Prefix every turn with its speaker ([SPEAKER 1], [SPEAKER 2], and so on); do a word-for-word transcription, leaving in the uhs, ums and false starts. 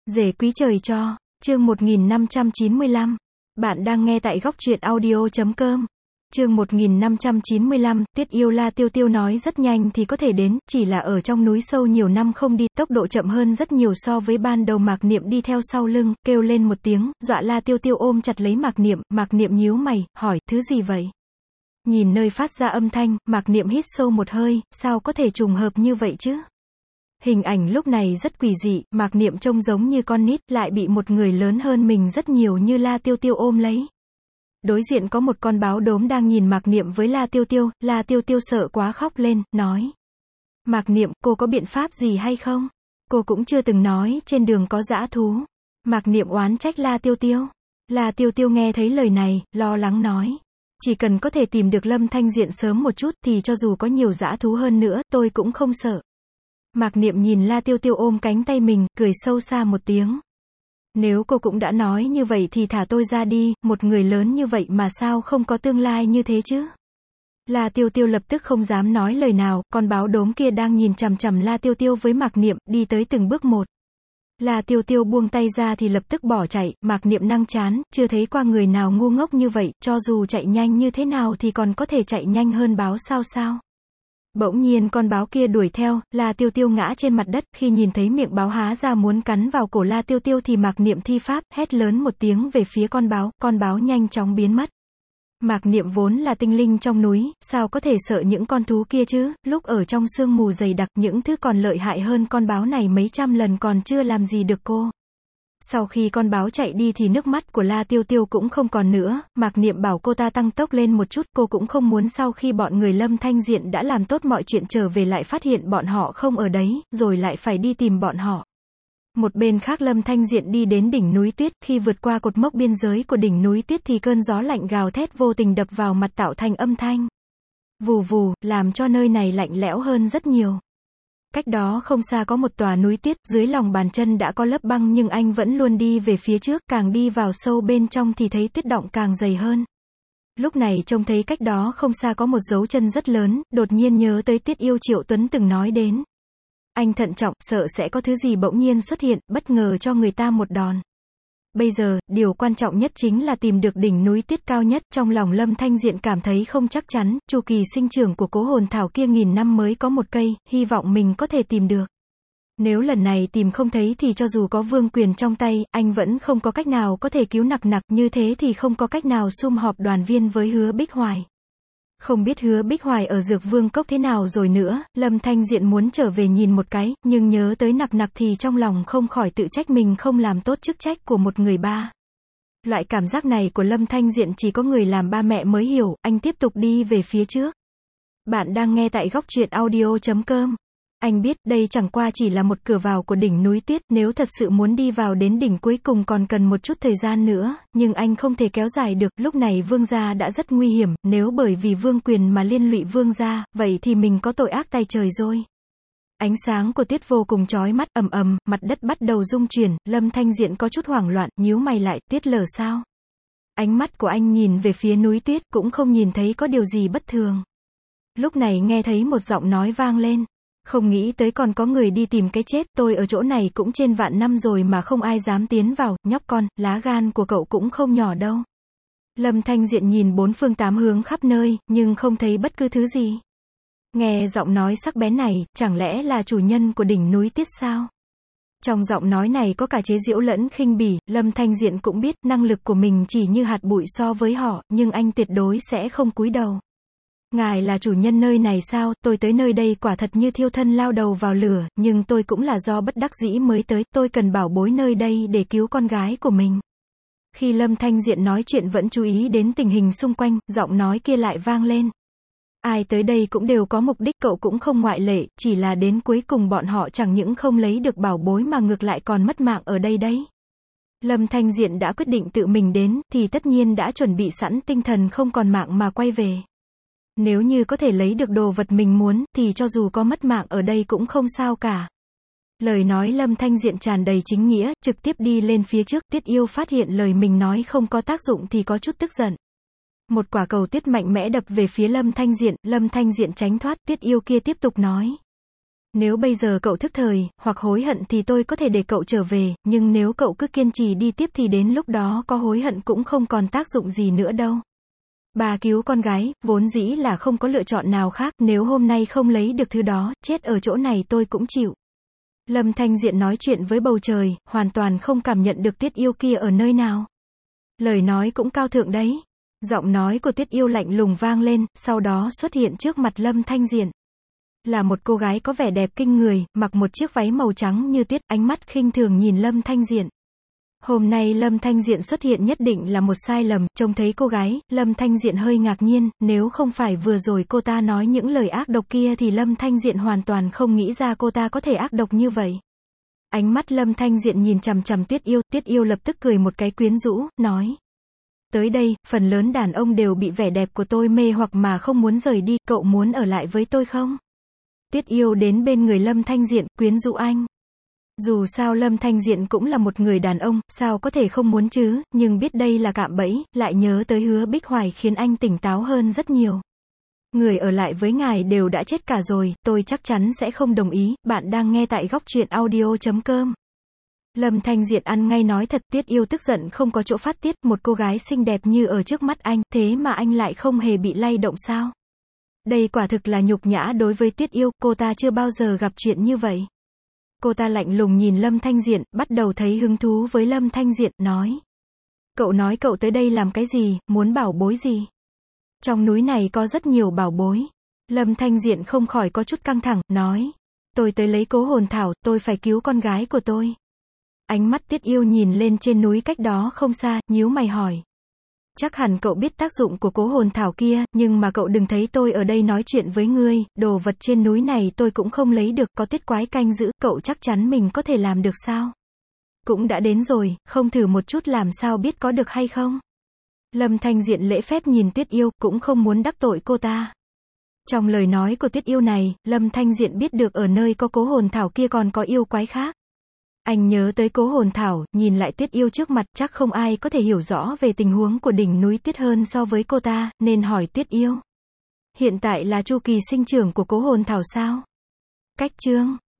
[SPEAKER 1] Rể quý trời cho, chương một nghìn năm trăm chín mươi lăm. Bạn đang nghe tại góc truyện audio chấm com. Chương một nghìn năm trăm chín mươi lăm, Tuyết yêu La Tiêu Tiêu nói rất nhanh thì có thể đến, chỉ là ở trong núi sâu nhiều năm không đi, tốc độ chậm hơn rất nhiều so với ban đầu. Mạc Niệm đi theo sau lưng, kêu lên một tiếng, dọa La Tiêu Tiêu ôm chặt lấy Mạc Niệm. Mạc Niệm nhíu mày, hỏi, thứ gì vậy? Nhìn nơi phát ra âm thanh, Mạc Niệm hít sâu một hơi, sao có thể trùng hợp như vậy chứ? Hình ảnh lúc này rất quỷ dị, Mạc Niệm trông giống như con nít, lại bị một người lớn hơn mình rất nhiều như La Tiêu Tiêu ôm lấy. Đối diện có một con báo đốm đang nhìn Mạc Niệm với La Tiêu Tiêu, La Tiêu Tiêu sợ quá khóc lên, nói. Mạc Niệm, cô có biện pháp gì hay không? Cô cũng chưa từng nói, trên đường có dã thú. Mạc Niệm oán trách La Tiêu Tiêu. La Tiêu Tiêu nghe thấy lời này, lo lắng nói. Chỉ cần có thể tìm được Lâm Thanh Diện sớm một chút thì cho dù có nhiều dã thú hơn nữa, tôi cũng không sợ. Mạc Niệm nhìn La Tiêu Tiêu ôm cánh tay mình, cười sâu xa một tiếng. Nếu cô cũng đã nói như vậy thì thả tôi ra đi, một người lớn như vậy mà sao không có tương lai như thế chứ? La Tiêu Tiêu lập tức không dám nói lời nào, con báo đốm kia đang nhìn chằm chằm La Tiêu Tiêu với Mạc Niệm, đi tới từng bước một. La Tiêu Tiêu buông tay ra thì lập tức bỏ chạy, Mạc Niệm nâng trán, chưa thấy qua người nào ngu ngốc như vậy, cho dù chạy nhanh như thế nào thì còn có thể chạy nhanh hơn báo sao sao? Bỗng nhiên con báo kia đuổi theo, La Tiêu Tiêu ngã trên mặt đất, khi nhìn thấy miệng báo há ra muốn cắn vào cổ La Tiêu Tiêu thì Mạc Niệm thi pháp, hét lớn một tiếng về phía con báo, con báo nhanh chóng biến mất. Mạc Niệm vốn là tinh linh trong núi, sao có thể sợ những con thú kia chứ, lúc ở trong sương mù dày đặc, những thứ còn lợi hại hơn con báo này mấy trăm lần còn chưa làm gì được cô. Sau khi con báo chạy đi thì nước mắt của La Tiêu Tiêu cũng không còn nữa, Mạc Niệm bảo cô ta tăng tốc lên một chút, cô cũng không muốn sau khi bọn người Lâm Thanh Diện đã làm tốt mọi chuyện trở về lại phát hiện bọn họ không ở đấy, rồi lại phải đi tìm bọn họ. Một bên khác Lâm Thanh Diện đi đến đỉnh núi tuyết, khi vượt qua cột mốc biên giới của đỉnh núi tuyết thì cơn gió lạnh gào thét vô tình đập vào mặt tạo thành âm thanh. Vù vù, làm cho nơi này lạnh lẽo hơn rất nhiều. Cách đó không xa có một tòa núi tuyết, dưới lòng bàn chân đã có lớp băng nhưng anh vẫn luôn đi về phía trước, càng đi vào sâu bên trong thì thấy tuyết đọng càng dày hơn. Lúc này trông thấy cách đó không xa có một dấu chân rất lớn, đột nhiên nhớ tới Tuyết yêu Triệu Tuấn từng nói đến. Anh thận trọng, sợ sẽ có thứ gì bỗng nhiên xuất hiện, bất ngờ cho người ta một đòn. Bây giờ, điều quan trọng nhất chính là tìm được đỉnh núi tuyết cao nhất. Trong lòng Lâm Thanh Diện cảm thấy không chắc chắn, chu kỳ sinh trưởng của cố hồn thảo kia nghìn năm mới có một cây, hy vọng mình có thể tìm được. Nếu lần này tìm không thấy thì cho dù có vương quyền trong tay, anh vẫn không có cách nào có thể cứu Nặc Nặc, như thế thì không có cách nào sum họp đoàn viên với Hứa Bích Hoài. Không biết Hứa Bích Hoài ở Dược Vương Cốc thế nào rồi nữa, Lâm Thanh Diện muốn trở về nhìn một cái, nhưng nhớ tới Nặc Nặc thì trong lòng không khỏi tự trách mình không làm tốt chức trách của một người ba. Loại cảm giác này của Lâm Thanh Diện chỉ có người làm ba mẹ mới hiểu, anh tiếp tục đi về phía trước. Bạn đang nghe tại góc truyện audio chấm com. Anh biết, đây chẳng qua chỉ là một cửa vào của đỉnh núi tuyết, nếu thật sự muốn đi vào đến đỉnh cuối cùng còn cần một chút thời gian nữa, nhưng anh không thể kéo dài được, lúc này vương gia đã rất nguy hiểm, nếu bởi vì vương quyền mà liên lụy vương gia, vậy thì mình có tội ác tay trời rồi. Ánh sáng của tuyết vô cùng chói mắt, ầm ầm, mặt đất bắt đầu rung chuyển, Lâm Thanh Diện có chút hoảng loạn, nhíu mày lại, tuyết lở sao? Ánh mắt của anh nhìn về phía núi tuyết, cũng không nhìn thấy có điều gì bất thường. Lúc này nghe thấy một giọng nói vang lên. Không nghĩ tới còn có người đi tìm cái chết, tôi ở chỗ này cũng trên vạn năm rồi mà không ai dám tiến vào, nhóc con, lá gan của cậu cũng không nhỏ đâu. Lâm Thanh Diện nhìn bốn phương tám hướng khắp nơi, nhưng không thấy bất cứ thứ gì. Nghe giọng nói sắc bén này, chẳng lẽ là chủ nhân của đỉnh núi tuyết sao? Trong giọng nói này có cả chế giễu lẫn khinh bỉ, Lâm Thanh Diện cũng biết, năng lực của mình chỉ như hạt bụi so với họ, nhưng anh tuyệt đối sẽ không cúi đầu. Ngài là chủ nhân nơi này sao, tôi tới nơi đây quả thật như thiêu thân lao đầu vào lửa, nhưng tôi cũng là do bất đắc dĩ mới tới, tôi cần bảo bối nơi đây để cứu con gái của mình. Khi Lâm Thanh Diện nói chuyện vẫn chú ý đến tình hình xung quanh, giọng nói kia lại vang lên. Ai tới đây cũng đều có mục đích, cậu cũng không ngoại lệ, chỉ là đến cuối cùng bọn họ chẳng những không lấy được bảo bối mà ngược lại còn mất mạng ở đây đấy. Lâm Thanh Diện đã quyết định tự mình đến, thì tất nhiên đã chuẩn bị sẵn tinh thần không còn mạng mà quay về. Nếu như có thể lấy được đồ vật mình muốn, thì cho dù có mất mạng ở đây cũng không sao cả. Lời nói Lâm Thanh Diện tràn đầy chính nghĩa, trực tiếp đi lên phía trước. Tuyết yêu phát hiện lời mình nói không có tác dụng thì có chút tức giận. Một quả cầu tuyết mạnh mẽ đập về phía Lâm Thanh Diện, Lâm Thanh Diện tránh thoát, Tuyết yêu kia tiếp tục nói. Nếu bây giờ cậu thức thời, hoặc hối hận thì tôi có thể để cậu trở về, nhưng nếu cậu cứ kiên trì đi tiếp thì đến lúc đó có hối hận cũng không còn tác dụng gì nữa đâu. Bà cứu con gái, vốn dĩ là không có lựa chọn nào khác, nếu hôm nay không lấy được thứ đó, chết ở chỗ này tôi cũng chịu. Lâm Thanh Diện nói chuyện với bầu trời, hoàn toàn không cảm nhận được Tiết Yêu kia ở nơi nào. Lời nói cũng cao thượng đấy. Giọng nói của Tiết Yêu lạnh lùng vang lên, sau đó xuất hiện trước mặt Lâm Thanh Diện. Là một cô gái có vẻ đẹp kinh người, mặc một chiếc váy màu trắng như tuyết, ánh mắt khinh thường nhìn Lâm Thanh Diện. Hôm nay Lâm Thanh Diện xuất hiện nhất định là một sai lầm, trông thấy cô gái, Lâm Thanh Diện hơi ngạc nhiên, nếu không phải vừa rồi cô ta nói những lời ác độc kia thì Lâm Thanh Diện hoàn toàn không nghĩ ra cô ta có thể ác độc như vậy. Ánh mắt Lâm Thanh Diện nhìn chằm chằm Tiết Yêu, Tiết Yêu lập tức cười một cái quyến rũ, nói. Tới đây, phần lớn đàn ông đều bị vẻ đẹp của tôi mê hoặc mà không muốn rời đi, cậu muốn ở lại với tôi không? Tiết Yêu đến bên người Lâm Thanh Diện, quyến rũ anh. Dù sao Lâm Thanh Diện cũng là một người đàn ông, sao có thể không muốn chứ, nhưng biết đây là cạm bẫy, lại nhớ tới Hứa Bích Hoài khiến anh tỉnh táo hơn rất nhiều. Người ở lại với ngài đều đã chết cả rồi, tôi chắc chắn sẽ không đồng ý, bạn đang nghe tại góc truyện audio chấm com. Lâm Thanh Diện ăn ngay nói thật, Tiết Yêu tức giận không có chỗ phát tiết, một cô gái xinh đẹp như ở trước mắt anh, thế mà anh lại không hề bị lay động sao? Đây quả thực là nhục nhã đối với Tiết Yêu, cô ta chưa bao giờ gặp chuyện như vậy. Cô ta lạnh lùng nhìn Lâm Thanh Diện, bắt đầu thấy hứng thú với Lâm Thanh Diện, nói. Cậu nói cậu tới đây làm cái gì, muốn bảo bối gì? Trong núi này có rất nhiều bảo bối. Lâm Thanh Diện không khỏi có chút căng thẳng, nói. Tôi tới lấy Cố Hồn Thảo, tôi phải cứu con gái của tôi. Ánh mắt Tiết Yêu nhìn lên trên núi cách đó không xa, nhíu mày hỏi. Chắc hẳn cậu biết tác dụng của Cố Hồn Thảo kia, nhưng mà cậu đừng thấy tôi ở đây nói chuyện với ngươi, đồ vật trên núi này tôi cũng không lấy được, có tiết quái canh giữ, cậu chắc chắn mình có thể làm được sao? Cũng đã đến rồi, không thử một chút làm sao biết có được hay không? Lâm Thanh Diện lễ phép nhìn Tiết Yêu, cũng không muốn đắc tội cô ta. Trong lời nói của Tiết Yêu này, Lâm Thanh Diện biết được ở nơi có Cố Hồn Thảo kia còn có yêu quái khác. Anh nhớ tới Cố Hồn Thảo, nhìn lại Tiết Yêu trước mặt, chắc không ai có thể hiểu rõ về tình huống của đỉnh núi Tuyết hơn so với cô ta, nên hỏi Tiết Yêu. Hiện tại là chu kỳ sinh trưởng của Cố Hồn Thảo sao? Cách chương